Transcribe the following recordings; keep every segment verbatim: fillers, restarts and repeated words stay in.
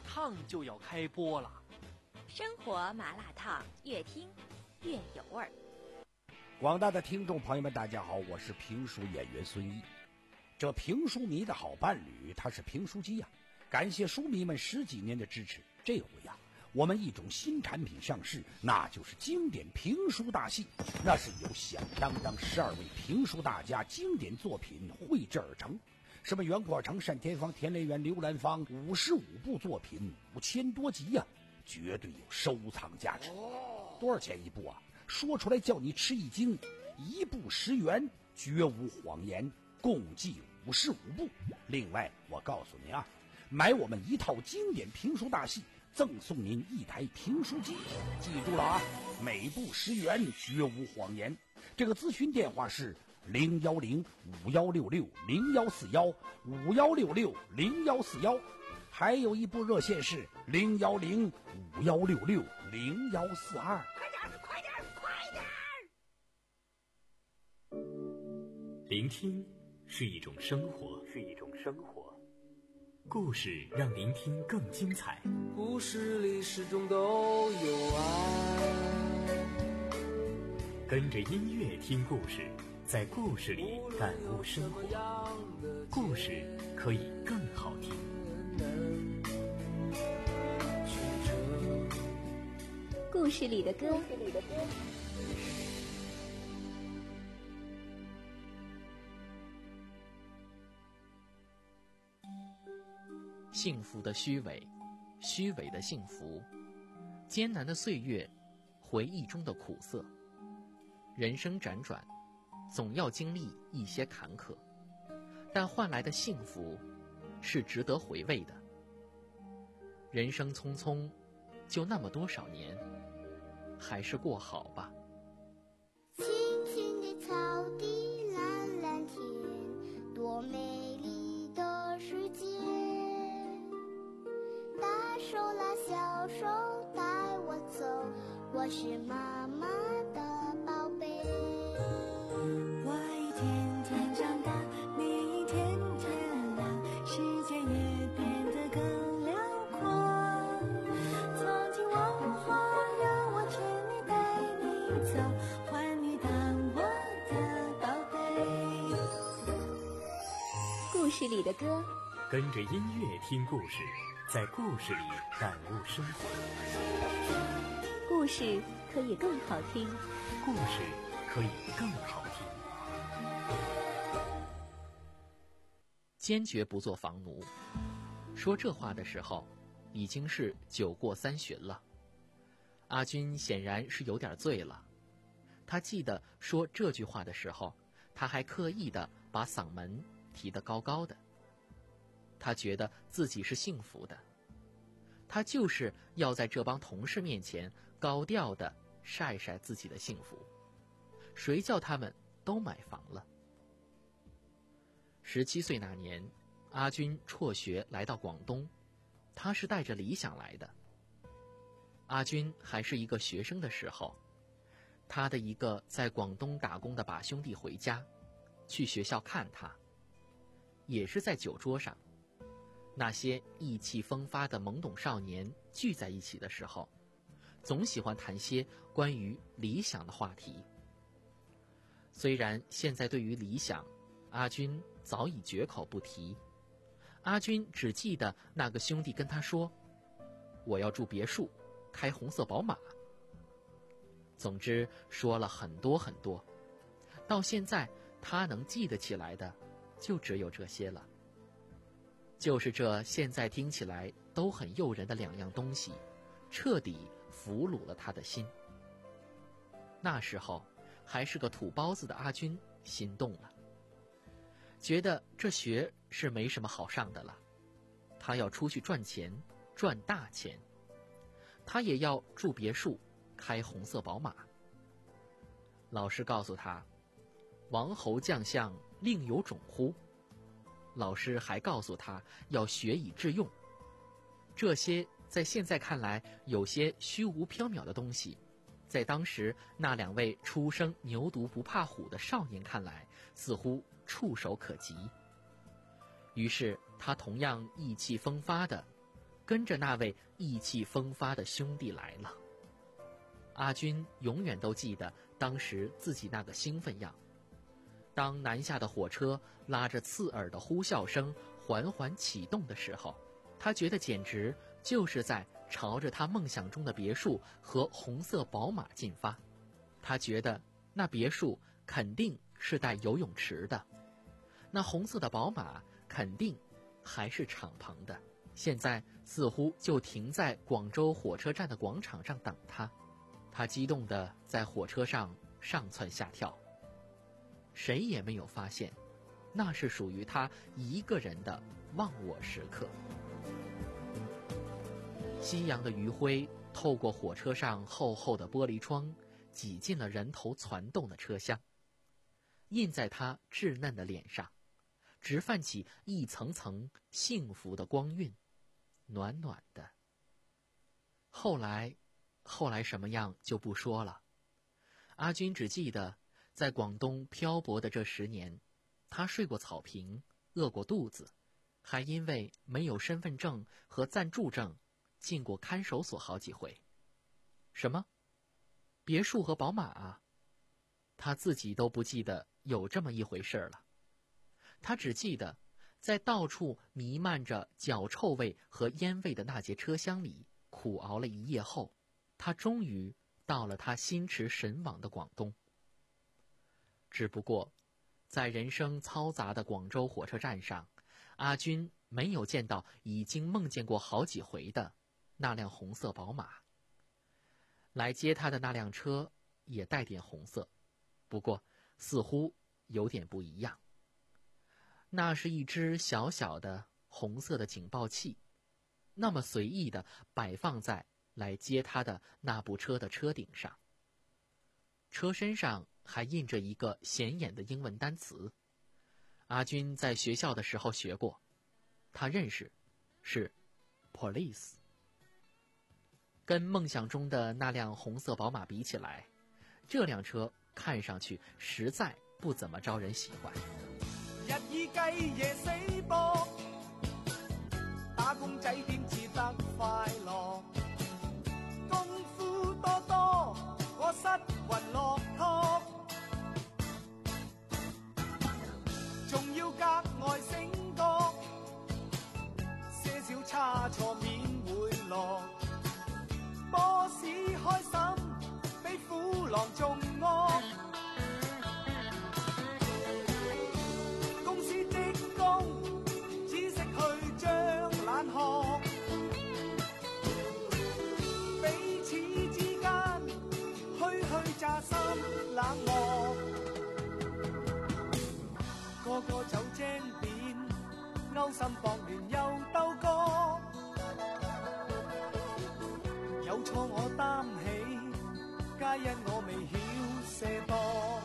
烫就要开播了。 生活麻辣烫，越听越有味儿。 广大的听众朋友们，大家好，我是评书演员孙一。这评书迷的好伴侣，他是评书机呀、啊！感谢书迷们十几年的支持。这回呀、啊，我们一种新产品上市，那就是经典评书大戏。那是由响当当十二位评书大家经典作品绘制而成。什么袁阔成、单田芳、田连元、刘兰芳，五十五部作品，五千多集呀、啊，绝对有收藏价值。多少钱一部啊？说出来叫你吃一惊，一部十元，绝无谎言，共计五十五部。另外，我告诉你啊，买我们一套经典评书大戏，赠送您一台评书机。记住了啊，每部十元，绝无谎言。这个咨询电话是零幺零五幺六六零幺四幺五幺六六零幺四幺，还有一部热线是零幺零五幺六六零幺四二。 快点，快点，快点！ 聆听是一种生活，是一种生活。故事让聆听更精彩。 故事里始终都有爱。 跟着音乐听故事，在故事里感悟生活。故事可以更好听。 故事里的歌，故事里的歌。 幸福的虚伪，虚伪的幸福，艰难的岁月，回忆中的苦涩。人生辗转，总要经历一些坎坷，但换来的幸福是值得回味的。人生匆匆，就那么多少年，还是过好吧。 青青的草地，蓝蓝天，多美丽的世界。大手拉小手带我走，我是妈妈的宝贝。 我一天天长大，你一天天老，世界也变得更辽阔。曾经文化让我牵你带你走，换你当我的宝贝。 故事里的歌， 跟着音乐听故事，在故事里感悟生活。 故事可以更好听， 故事可以更好听。 坚决不做房奴。说这话的时候，已经是酒过三巡了。阿军显然是有点醉了。他记得说这句话的时候，他还刻意的把嗓门提得高高的。他觉得自己是幸福的，他就是要在这帮同事面前高调的晒晒自己的幸福。谁叫他们都买房了？十七岁那年，阿军辍学来到广东，他是带着理想来的。阿军还是一个学生的时候，他的一个在广东打工的把兄弟回家，去学校看他，也是在酒桌上。那些意气风发的懵懂少年聚在一起的时候，总喜欢谈些关于理想的话题。虽然现在对于理想，阿军早已绝口不提，阿军只记得那个兄弟跟他说：“我要住别墅，开红色宝马。”总之说了很多很多，到现在他能记得起来的就只有这些了。就是这现在听起来都很诱人的两样东西，彻底俘虏了他的心。那时候还是个土包子的阿军心动了，觉得这学是没什么好上的了，他要出去赚钱，赚大钱。他也要住别墅，开红色宝马。老师告诉他，王侯将相另有种乎。老师还告诉他要学以致用。这些在现在看来有些虚无缥缈的东西，在当时那两位初生牛犊不怕虎的少年看来，似乎触手可及。于是他同样意气风发的跟着那位意气风发的兄弟来了。阿军永远都记得当时自己那个兴奋样。当南下的火车拉着刺耳的呼啸声缓缓启动的时候，他觉得简直就是在朝着他梦想中的别墅和红色宝马进发。他觉得那别墅肯定是带游泳池的，那红色的宝马肯定还是敞篷的，现在似乎就停在广州火车站的广场上等他。他激动地在火车上上蹿下跳，谁也没有发现，那是属于他一个人的忘我时刻。夕阳的余晖透过火车上厚厚的玻璃窗，挤进了人头攒动的车厢，印在他稚嫩的脸上，直泛起一层层幸福的光晕，暖暖的。后来后来什么样就不说了，阿军只记得在广东漂泊的这十年，他睡过草坪，饿过肚子，还因为没有身份证和暂住证进过看守所好几回。什么？别墅和宝马啊？他自己都不记得有这么一回事了。他只记得在到处弥漫着脚臭味和烟味的那节车厢里苦熬了一夜后，他终于到了他心驰神往的广东。只不过在人生嘈杂的广州火车站上，阿军没有见到已经梦见过好几回的那辆红色宝马。来接他的那辆车也带点红色，不过似乎有点不一样。那是一只小小的红色的警报器，那么随意地摆放在来接他的那部车的车顶上。车身上还印着一个显眼的英文单词，阿军在学校的时候学过，他认识，是 police。 跟梦想中的那辆红色宝马比起来，这辆车看上去实在不怎么招人喜欢。 日以繼夜死搏，打工仔點至得快樂？功夫多多，我失魂落魄，仲要格外醒覺，些少差錯免會落。波士開心，比虎狼仲惡。公司的工只識去將懶學，彼此之間虛虛乍心冷漠。個個走精點，勾心搏亂又鬥過。有錯我擔起，皆因我未曉卸膊。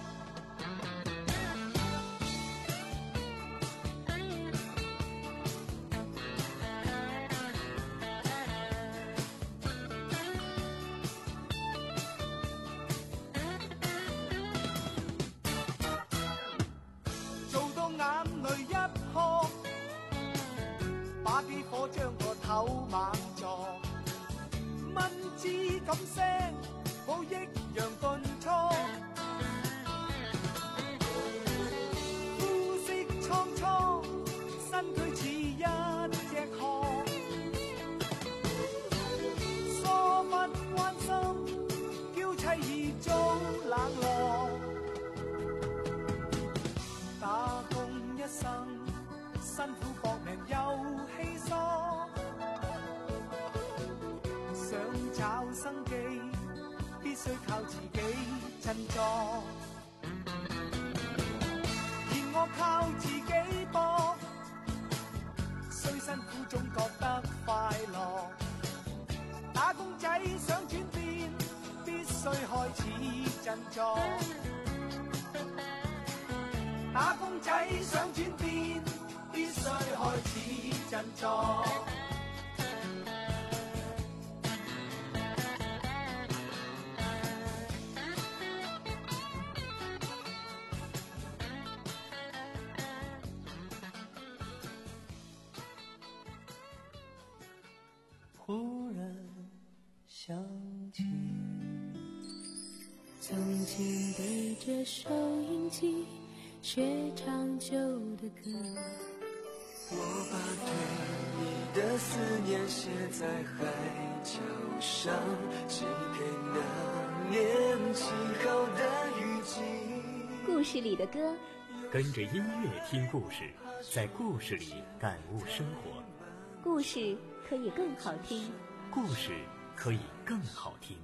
做到眼淚一殼，把啲火將個頭猛撞。蚊子咁聲，冇抑揚頓挫，膚色蒼蒼，身軀似一隻殼，疏忽關心，嬌妻已遭冷落。打工一生，辛苦搏命又犧牲。想找生機，必須靠自己振作。而我靠自己搏，雖辛苦總覺得快樂。打工仔想轉變，必須開始振作。打工仔想轉變，必須開始振作。 忽然想起， 曾经对着收音机学唱旧的歌， 我把对你的思念写在海角上，写给那年起好的雨季。 故事里的歌， 跟着音乐听故事，在故事里感悟生活。 故事可以更好听， 故事可以更好听。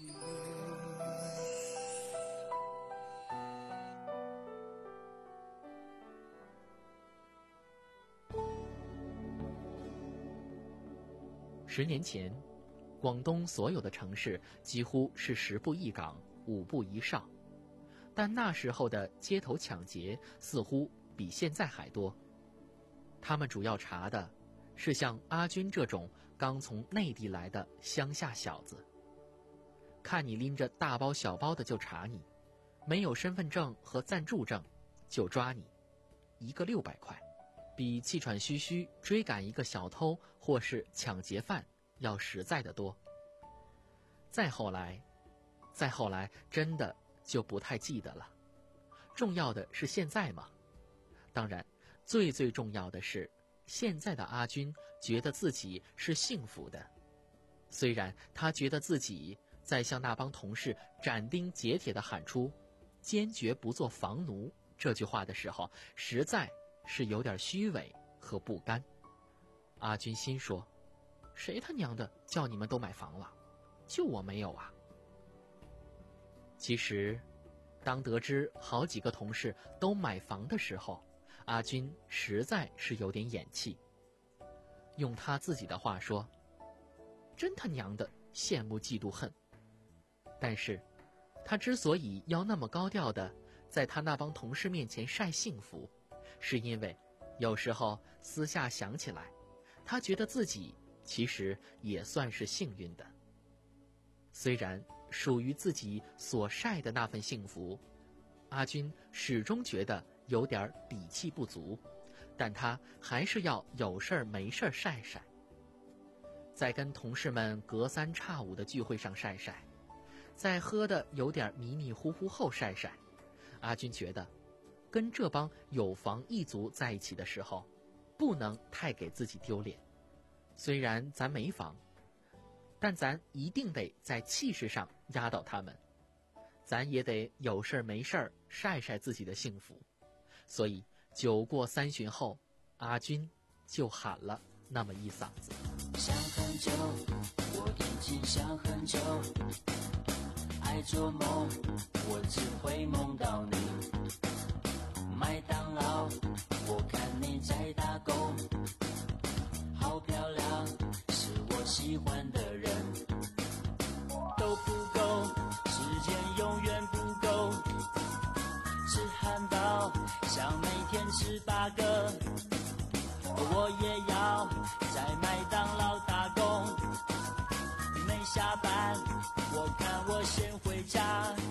十年前，广东所有的城市几乎是十步一岗，五步一哨，但那时候的街头抢劫似乎比现在还多。他们主要查的是像阿军这种刚从内地来的乡下小子，看你拎着大包小包的就查你，没有身份证和暂住证就抓你，一个六百块，比气喘吁吁追赶一个小偷或是抢劫犯要实在的多。再后来，再后来真的就不太记得了。重要的是现在嘛。当然，最最重要的是，现在的阿军觉得自己是幸福的。虽然他觉得自己在向那帮同事斩钉截铁地喊出坚决不做房奴这句话的时候，实在是有点虚伪和不甘。阿军心说，谁他娘的叫你们都买房了，就我没有啊。其实当得知好几个同事都买房的时候，阿军实在是有点眼气。用他自己的话说，真他娘的羡慕嫉妒恨。但是他之所以要那么高调的在他那帮同事面前晒幸福，是因为有时候私下想起来，他觉得自己其实也算是幸运的。虽然属于自己所晒的那份幸福，阿军始终觉得有点底气不足，但他还是要有事儿没事儿晒晒。在跟同事们隔三差五的聚会上晒晒，在喝的有点迷迷糊糊后晒晒。阿军觉得跟这帮有房一族在一起的时候，不能太给自己丢脸。虽然咱没房，但咱一定得在气势上压倒他们，咱也得有事儿没事儿晒晒自己的幸福。所以酒过三巡后，阿军就喊了那么一嗓子。 想很久，我已经想很久，爱做梦，我只会梦到你。麦当劳，我看你在打工，好漂亮，是我喜欢的人。都不够，时间永远不够，吃汉堡，想每天吃八个。我也要在麦当劳打工，没下班，我看我先回家。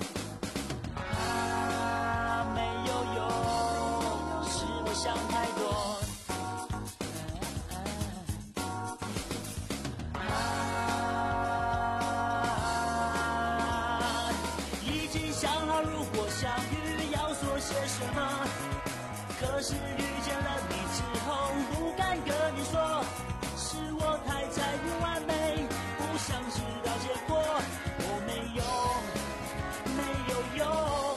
啊，没有用，是我想太多。啊，已经想好如果相遇要说些什么，可是遇见了你之后不敢跟你说，是我太在乎完美，不想知道结果。我没用，没有用，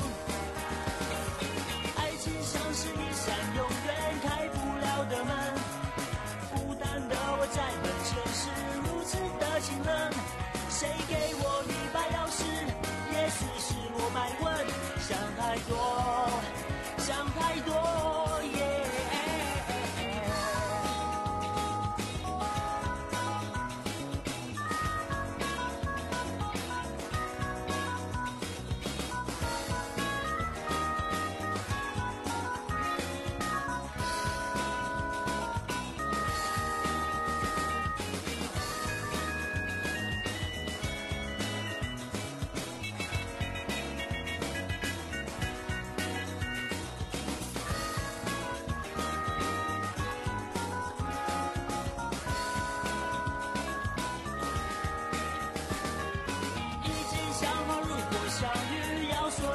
爱情像是一扇永远开不了的门，孤单的我在门前是如此的清冷。谁给我一把钥匙？也许是我买问，想太多，想太多。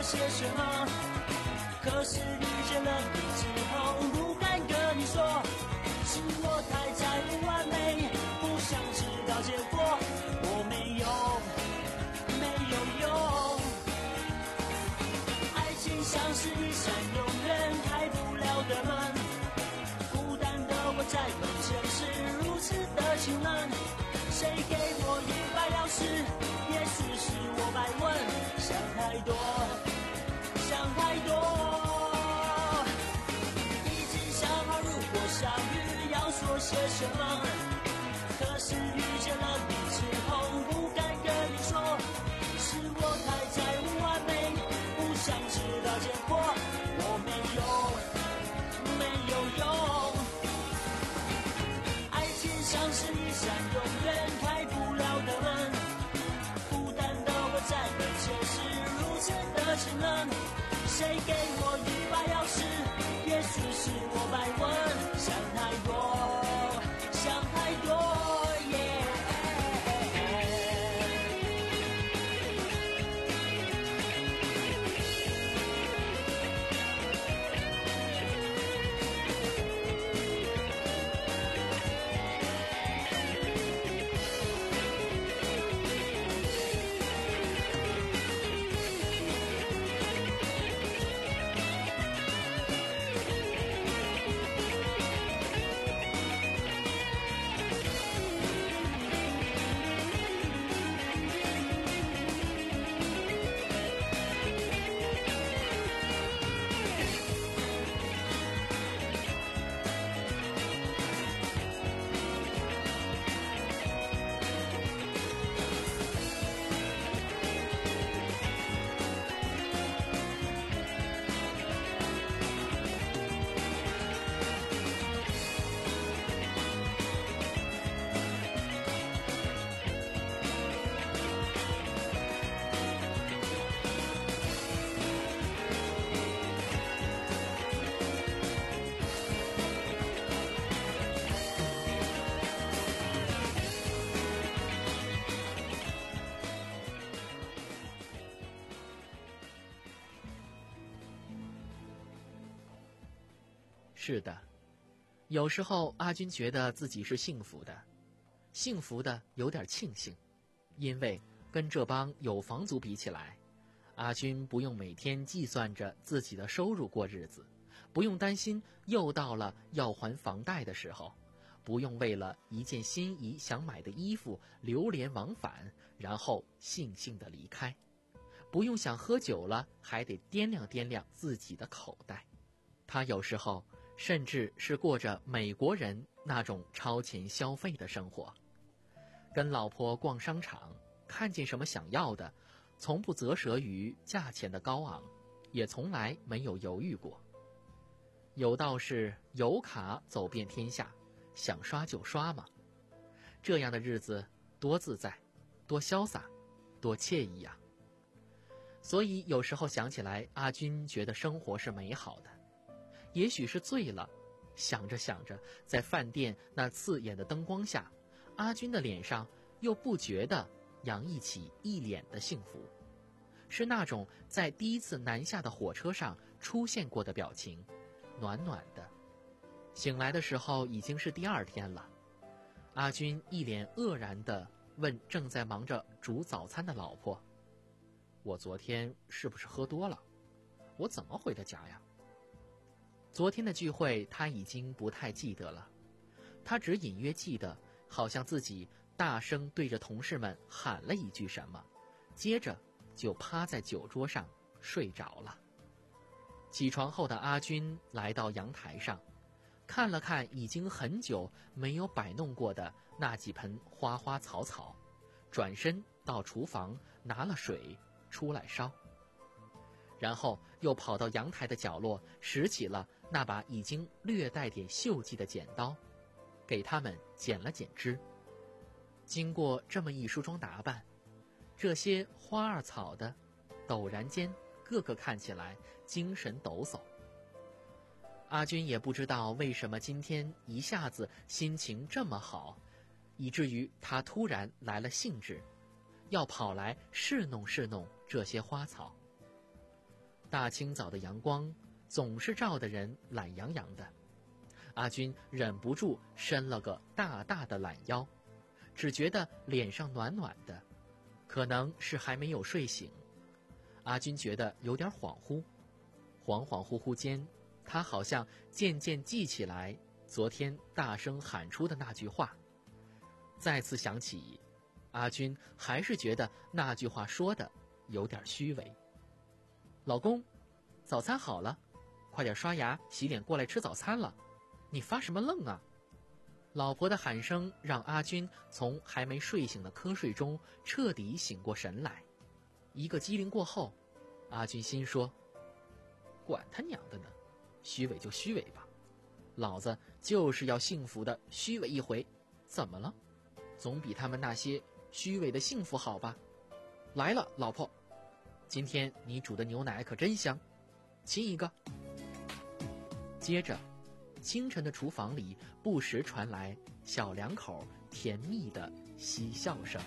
些什么，可是遇见了你之后，不敢跟你说，是我太在乎完美，不想知道结果，我没有没有用。爱情像是一扇永远开不了的门，孤单的我在门前是如此的清冷，谁给我一把钥匙，也许是我白问，想太多想太多，已经想好如果相遇要说些什么，可是遇见了你之后不敢跟你说，是我太在乎完美，不想知道结果，我没有没有用。爱情像是一扇永远开不了的门，孤单的我在门前是如此的清冷，谁给我一把钥匙，也许是我白问，想太多想太多耶、yeah 是的，有时候阿军觉得自己是幸福的，幸福的有点庆幸，因为跟这帮有房族比起来，阿军不用每天计算着自己的收入过日子，不用担心又到了要还房贷的时候，不用为了一件心仪想买的衣服流连往返，然后悻悻地离开，不用想喝酒了还得掂量掂量自己的口袋。他有时候甚至是过着美国人那种超前消费的生活，跟老婆逛商场，看见什么想要的，从不啧舌于价钱的高昂，也从来没有犹豫过。有道是有卡走遍天下，想刷就刷嘛。这样的日子多自在，多潇洒，多惬意啊！所以有时候想起来，阿军觉得生活是美好的。也许是醉了，想着想着，在饭店那刺眼的灯光下，阿军的脸上又不觉地洋溢起一脸的幸福，是那种在第一次南下的火车上出现过的表情，暖暖的。醒来的时候已经是第二天了，阿军一脸愕然地问正在忙着煮早餐的老婆：“我昨天是不是喝多了？我怎么回的家呀？”昨天的聚会他已经不太记得了，他只隐约记得好像自己大声对着同事们喊了一句什么，接着就趴在酒桌上睡着了。起床后的阿军来到阳台上，看了看已经很久没有摆弄过的那几盆花花草草，转身到厨房拿了水出来烧，然后又跑到阳台的角落，拾起了那把已经略带点锈迹的剪刀，给他们剪了剪枝。经过这么一梳妆打扮，这些花儿草的陡然间个个看起来精神抖擞。阿军也不知道为什么今天一下子心情这么好，以至于他突然来了兴致，要跑来侍弄侍弄这些花草。 大清早的阳光总是照得人懒洋洋的，阿军忍不住伸了个大大的懒腰，只觉得脸上暖暖的，可能是还没有睡醒。阿军觉得有点恍惚，恍恍惚惚间，他好像渐渐记起来昨天大声喊出的那句话。再次想起，阿军还是觉得那句话说的有点虚伪。老公，早餐好了，快点刷牙洗脸过来吃早餐了，你发什么愣啊？老婆的喊声让阿军从还没睡醒的瞌睡中彻底醒过神来。一个机灵过后，阿军心说，管他娘的呢，虚伪就虚伪吧，老子就是要幸福的虚伪一回，怎么了？总比他们那些虚伪的幸福好吧。来了，老婆，今天你煮的牛奶可真香，亲一个。接着清晨的厨房里不时传来小两口甜蜜的嬉笑声。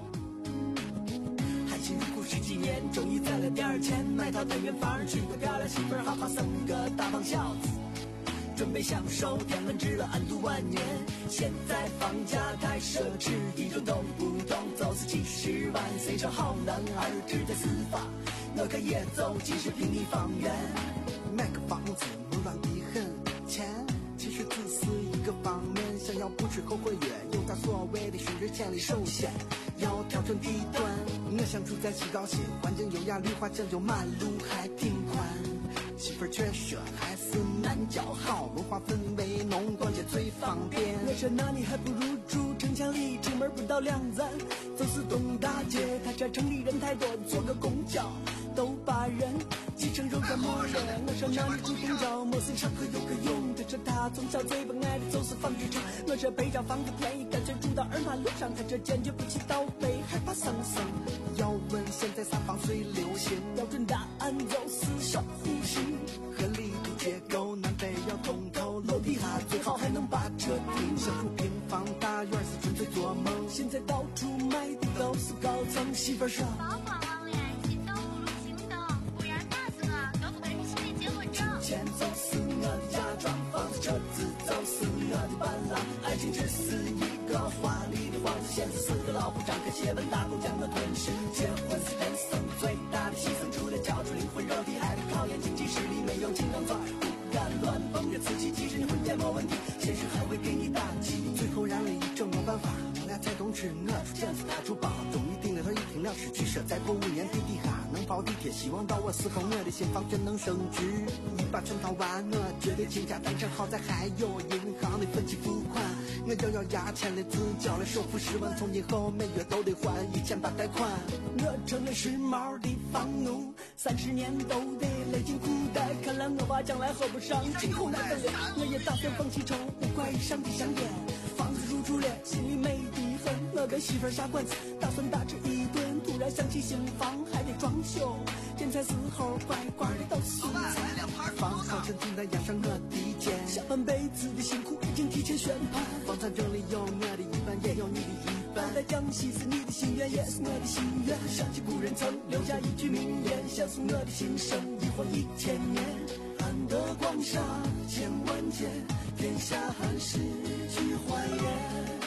还辛苦十几年，终于攒了点钱，买套单元房，娶个漂亮媳妇儿，好好生个大胖小子，准备享受天伦之乐，安度晚年。现在房价太奢侈，一种动不动就是几十万，谁说好男儿志在四方？我可也走几十平米方圆， 买个房子能乱的很，钱其实只是一个方面，想要不吃后悔月，有点所谓的寻之千里，首先要调整地段。我想住在西高新，环境优雅，绿化讲究，马路还挺宽。媳妇儿却说还是南郊好，文化氛围浓，逛街最方便。 我说那你还不如住城墙里，出门不到两站就是东大街。他这城里人太多，坐个公交都把人挤成肉夹馍了。我说那你住公交，没事上课有个用。这是他从小最不爱的就是纺织厂。我这北郊房子便宜，干脆住到二马路上。他这坚决不起倒背，害怕生生。 要问现在啥房最流行， 标准答案就是小户型。 合理的结构，南北要通透， 楼底下最好还能把车停。 想住平房大院是纯粹做梦， 现在到处买的都是高层。媳妇儿说， 包括网恋，心动不如行动，不然打死我都不跟你写结婚证。 钱就是我的嫁妆，房子车子就是我的伴郎，爱情只是一个华丽的幌子，现实是个老虎，张开血吻大口将我吞噬。结婚是人生最大的牺牲，除了交出灵魂，肉体还得考验经济实力，没有金刚钻，不敢乱蹦，越刺激，即使你婚前没问题，现实还会给你打击。 最后燃了一整没办法，我俩才懂吃，我出钱是他出包，终于定了头，一听了失去社，再过五年地底下能跑地铁，希望到我死后我的新房全能升值，一把全套完，我绝对倾家荡产，好在还有银行的分期付款，我又要压钱的自交了首付十万，从今后每月都得还一千八贷款。 我成了时髦的房奴，三十年都得勒紧裤带，看来我爸将来喝不上进口奶粉了。我也打算放弃抽五块以上的香烟，房子入住了，心里美得很。我跟媳妇儿下馆子，打算大吃一顿，突然想起新房还得装修，建材时候乖乖的都是菜， 房好沉浸在压上我的肩， 下半辈子的辛苦已经提前宣判。 房产证里有我的一半，也有你的一半。 在江西是你的心愿，也是我的心愿。想起古人曾留下一句名言，像是我的心声，一晃一千年。安得广厦千万间，天下寒士俱欢颜。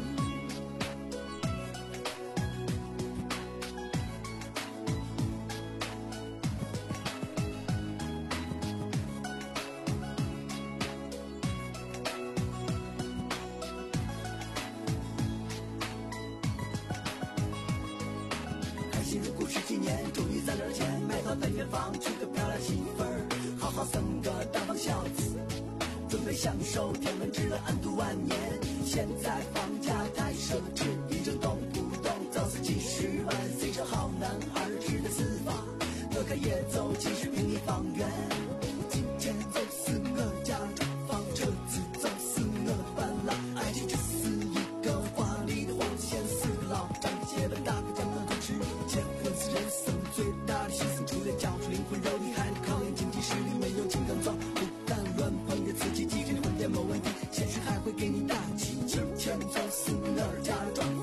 单元房，娶个漂亮媳妇儿，好好生个大胖小子，准备享受天伦之乐，安度晚年。现在房价太奢侈，一整动不动就是几十万，谁说好男儿志在四方？我可也走几十平米方圆，金钱就是我嫁妆，房车子就是我的伴郎，爱情只是一个华丽的幌子，现实个老张的结吻大口将我吞吃。结婚是人生最大的牺牲，除了交出灵魂，肉体还得考验经济实力，没有金刚钻，不敢乱碰，越刺激，即使你婚前没问题，现实还会给你打击。金钱就是我的嫁妆。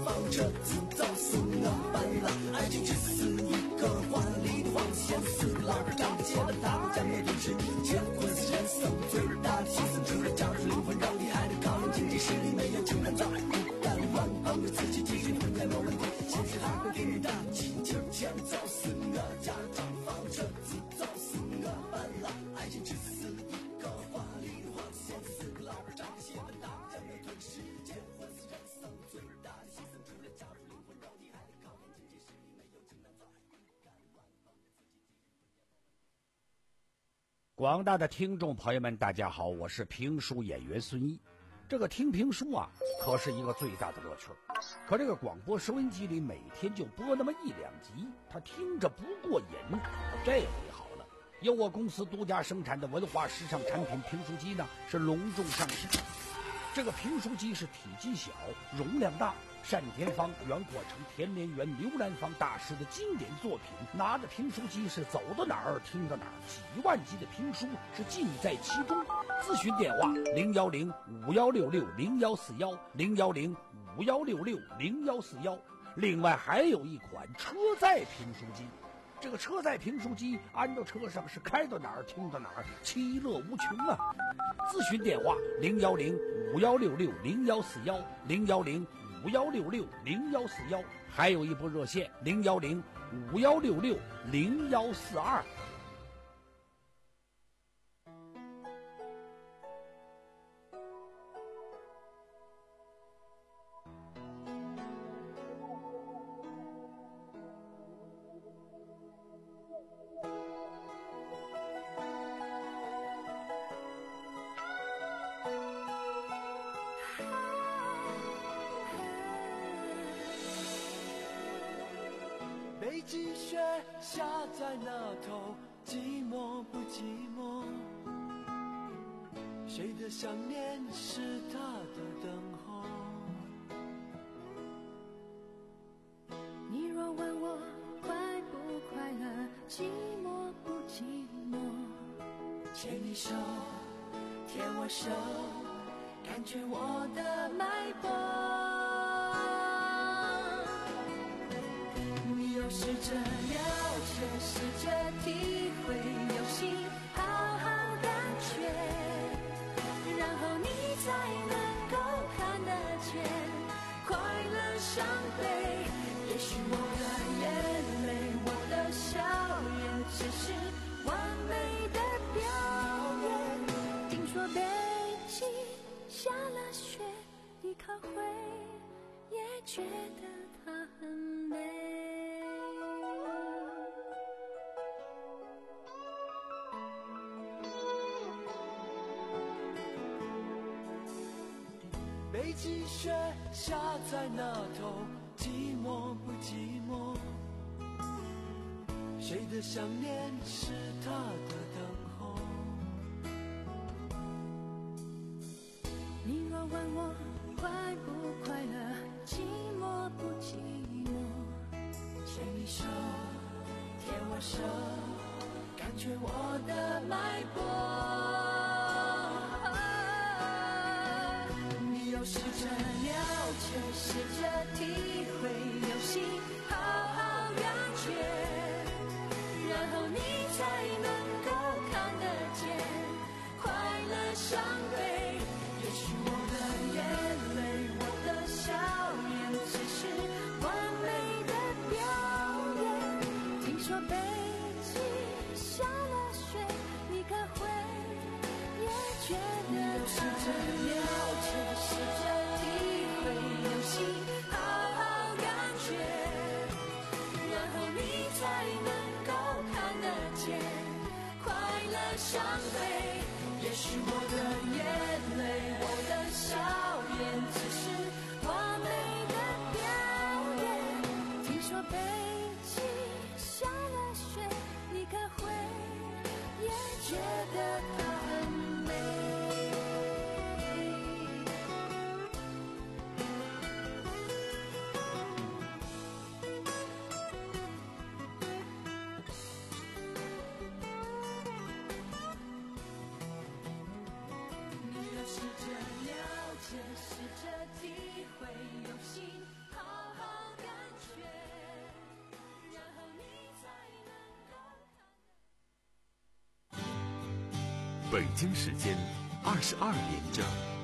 广大的听众朋友们，大家好，我是评书演员孙一。这个听评书啊，可是一个最大的乐趣。可这个广播收音机里每天就播那么一两集，他听着不过瘾。这回好了，由我公司独家生产的文化时尚产品评书机呢，是隆重上市。这个评书机是体积小，容量大，单田芳、袁阔成、田连元、刘兰芳大师的经典作品，拿着评书机是走到哪儿听到哪儿，几万集的评书是尽在其中。咨询电话零幺零五幺六六零幺四幺零幺零五幺六六零幺四幺。另外还有一款车载评书机，这个车载评书机安到车上是开到哪儿听到哪儿，其乐无穷啊！咨询电话零幺零五幺六六零幺四幺零幺零五幺六六零幺四幺，还有一部热线零幺零五幺六六零幺四二。 北极雪下在那头，寂寞不寂寞？谁的想念是他的等候？ 你若问我快不快乐，寂寞不寂寞？ 牵你手，牵我手，感觉我的脉搏。试着了解，试着体会，用心好好感觉，然后你才能够看得见快乐伤悲。也许我的眼泪，我的笑颜，只是完美的表演。听说北极下了雪，你可会也觉得它很美？ 北极雪下在那头，寂寞不寂寞？谁的想念是他的等候？ 你若问我快不快乐，寂寞不寂寞？ 牵你手，牵我手，感觉我的脉搏。试着了解，试着体会，用心好好感觉，然后你才能够看得见快乐伤悲。也许我的眼泪，我的笑颜，只是完美的表演。听说北极下了雪，你可会也觉得它很美？试着体会，用心好好感觉，然后你才能够看得见快乐伤悲。也许我的眼泪，我的笑颜，只是完美的表演。 听说北极下了雪，你可会也觉得它很美？ 北京时间二十二点整。